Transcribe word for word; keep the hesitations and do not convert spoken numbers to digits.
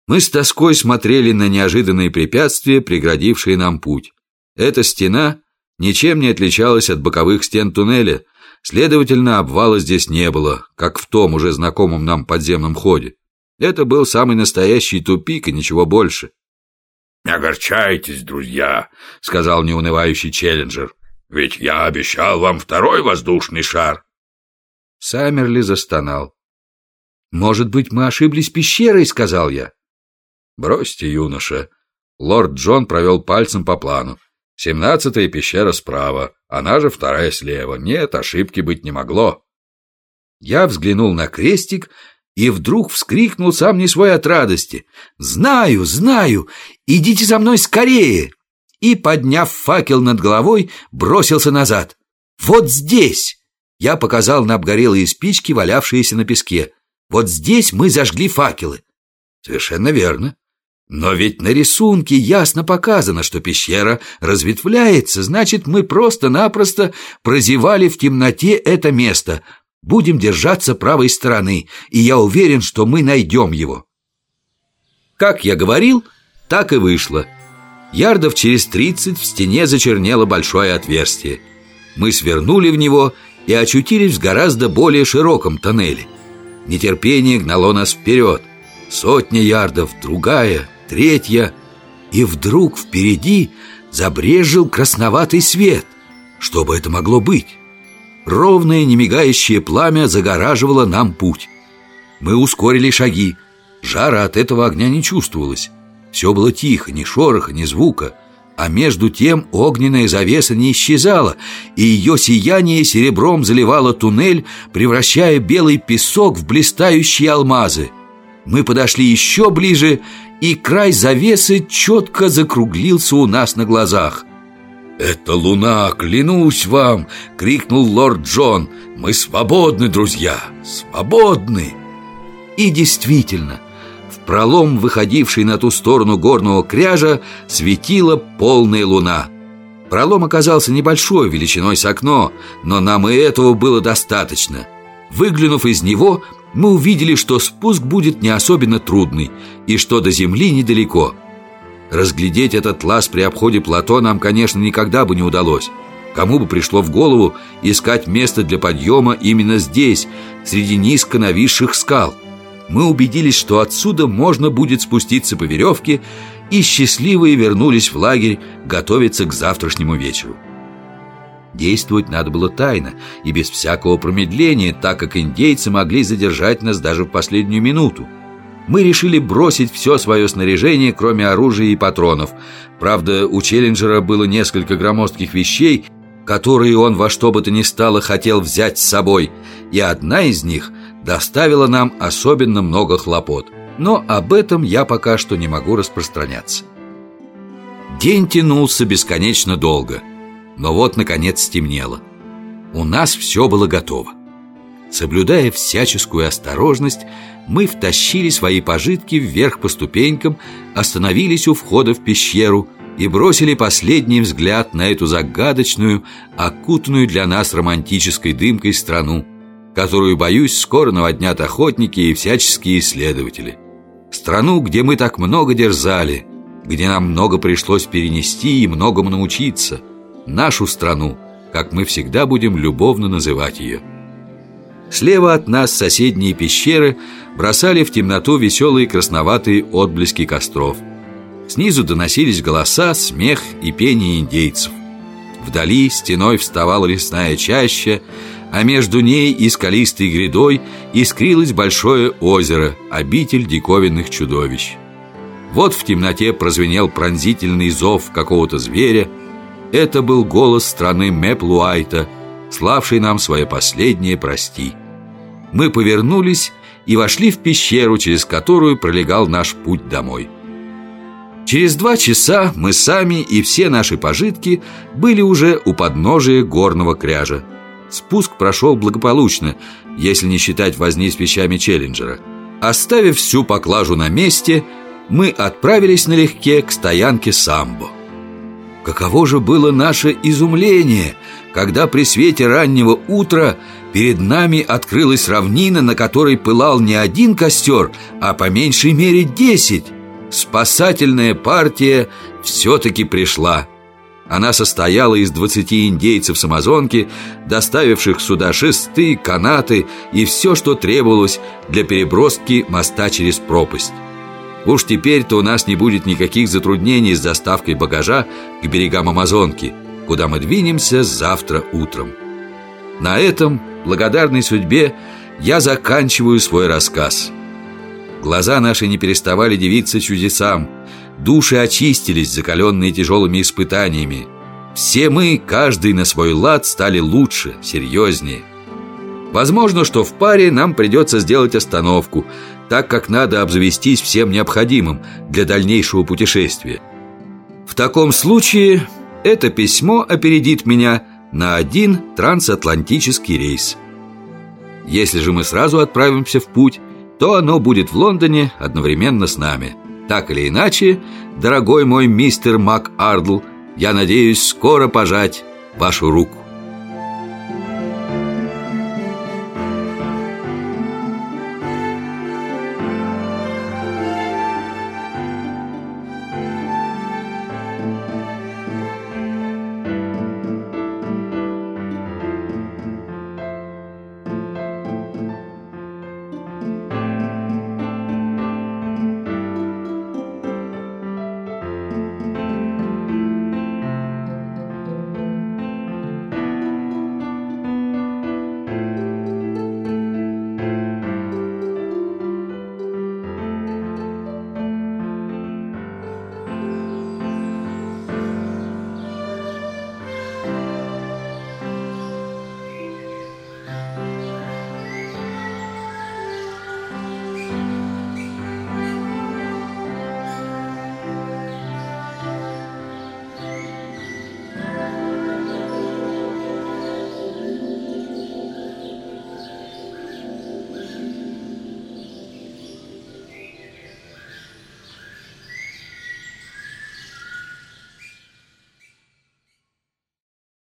Мы с тоской смотрели на неожиданные препятствия, преградившие нам путь. Эта стена ничем не отличалась от боковых стен туннеля, следовательно, обвала здесь не было, как в том уже знакомом нам подземном ходе. Это был самый настоящий тупик и ничего больше. «Не огорчайтесь, друзья», — сказал неунывающий Челленджер. «Ведь я обещал вам второй воздушный шар». Саммерли застонал. «Может быть, мы ошиблись пещерой», — сказал я. «Бросьте, юноша». Лорд Джон провел пальцем по плану. «Семнадцатая пещера справа, она же вторая слева. Нет, ошибки быть не могло». Я взглянул на крестик и вдруг вскрикнул сам не свой от радости. «Знаю, знаю! Идите за мной скорее!» И, подняв факел над головой, бросился назад. «Вот здесь!» Я показал на обгорелые спички, валявшиеся на песке. «Вот здесь мы зажгли факелы». «Совершенно верно. Но ведь на рисунке ясно показано, что пещера разветвляется, значит, мы просто-напросто прозевали в темноте это место. Будем держаться правой стороны, и я уверен, что мы найдем его». Как я говорил, так и вышло. Ярдов через тридцать в стене зачернело большое отверстие. Мы свернули в него и очутились в гораздо более широком тоннеле. Нетерпение гнало нас вперед. Сотня ярдов, другая, третья. И вдруг впереди забрезжил красноватый свет. Что бы это могло быть? Ровное, немигающее пламя загораживало нам путь. Мы ускорили шаги. Жара от этого огня не чувствовалось. Все было тихо, ни шороха, ни звука. А между тем огненная завеса не исчезала, и ее сияние серебром заливало туннель, превращая белый песок в блистающие алмазы. Мы подошли еще ближе, и край завесы четко закруглился у нас на глазах. «Это луна, клянусь вам!» — крикнул лорд Джон. «Мы свободны, друзья, свободны!» И действительно, в пролом, выходивший на ту сторону горного кряжа, светила полная луна. Пролом оказался небольшой, величиной с окно, но нам и этого было достаточно. Выглянув из него, мы увидели, что спуск будет не особенно трудный и что до земли недалеко. Разглядеть этот лаз при обходе плато нам, конечно, никогда бы не удалось. Кому бы пришло в голову искать место для подъема именно здесь, среди низко нависших скал? Мы убедились, что отсюда можно будет спуститься по веревке, и счастливые вернулись в лагерь готовиться к завтрашнему вечеру. Действовать надо было тайно и без всякого промедления, так как индейцы могли задержать нас даже в последнюю минуту. Мы решили бросить все свое снаряжение, кроме оружия и патронов. Правда, у Челленджера было несколько громоздких вещей, которые он во что бы то ни стало хотел взять с собой, и одна из них доставила нам особенно много хлопот. Но об этом я пока что не могу распространяться. День тянулся бесконечно долго, но вот, наконец, стемнело. У нас все было готово. Соблюдая всяческую осторожность, мы втащили свои пожитки вверх по ступенькам, остановились у входа в пещеру и бросили последний взгляд на эту загадочную, окутанную для нас романтической дымкой страну, которую, боюсь, скоро наводнят охотники и всяческие исследователи. Страну, где мы так много дерзали, где нам много пришлось перенести и многому научиться. Нашу страну, как мы всегда будем любовно называть ее. Слева от нас соседние пещеры бросали в темноту веселые красноватые отблески костров. Снизу доносились голоса, смех и пение индейцев. Вдали стеной вставала лесная чаща, а между ней и скалистой грядой искрилось большое озеро, обитель диковинных чудовищ. Вот в темноте прозвенел пронзительный зов какого-то зверя. Это был голос страны Мэплуайта, славший нам свое последнее «прости». Мы повернулись и вошли в пещеру, через которую пролегал наш путь домой. Через два часа мы сами и все наши пожитки были уже у подножия горного кряжа. Спуск прошел благополучно, если не считать возни с вещами Челленджера. Оставив всю поклажу на месте, мы отправились налегке к стоянке Самбо. Каково же было наше изумление, когда при свете раннего утра перед нами открылась равнина, на которой пылал не один костер, а по меньшей мере десять. Спасательная партия все-таки пришла. Она состояла из двадцати индейцев с Амазонки, доставивших сюда шесты, канаты и все, что требовалось для переброски моста через пропасть. Уж теперь-то у нас не будет никаких затруднений с доставкой багажа к берегам Амазонки, куда мы двинемся завтра утром. На этом, благодарной судьбе, я заканчиваю свой рассказ. Глаза наши не переставали дивиться чудесам. Души очистились, закаленные тяжелыми испытаниями. Все мы, каждый на свой лад, стали лучше, серьезнее. Возможно, что в паре нам придется сделать остановку, так как надо обзавестись всем необходимым для дальнейшего путешествия. В таком случае это письмо опередит меня на один трансатлантический рейс. Если же мы сразу отправимся в путь, то оно будет в Лондоне одновременно с нами. Так или иначе, дорогой мой мистер МакАрдл, я надеюсь скоро пожать вашу руку.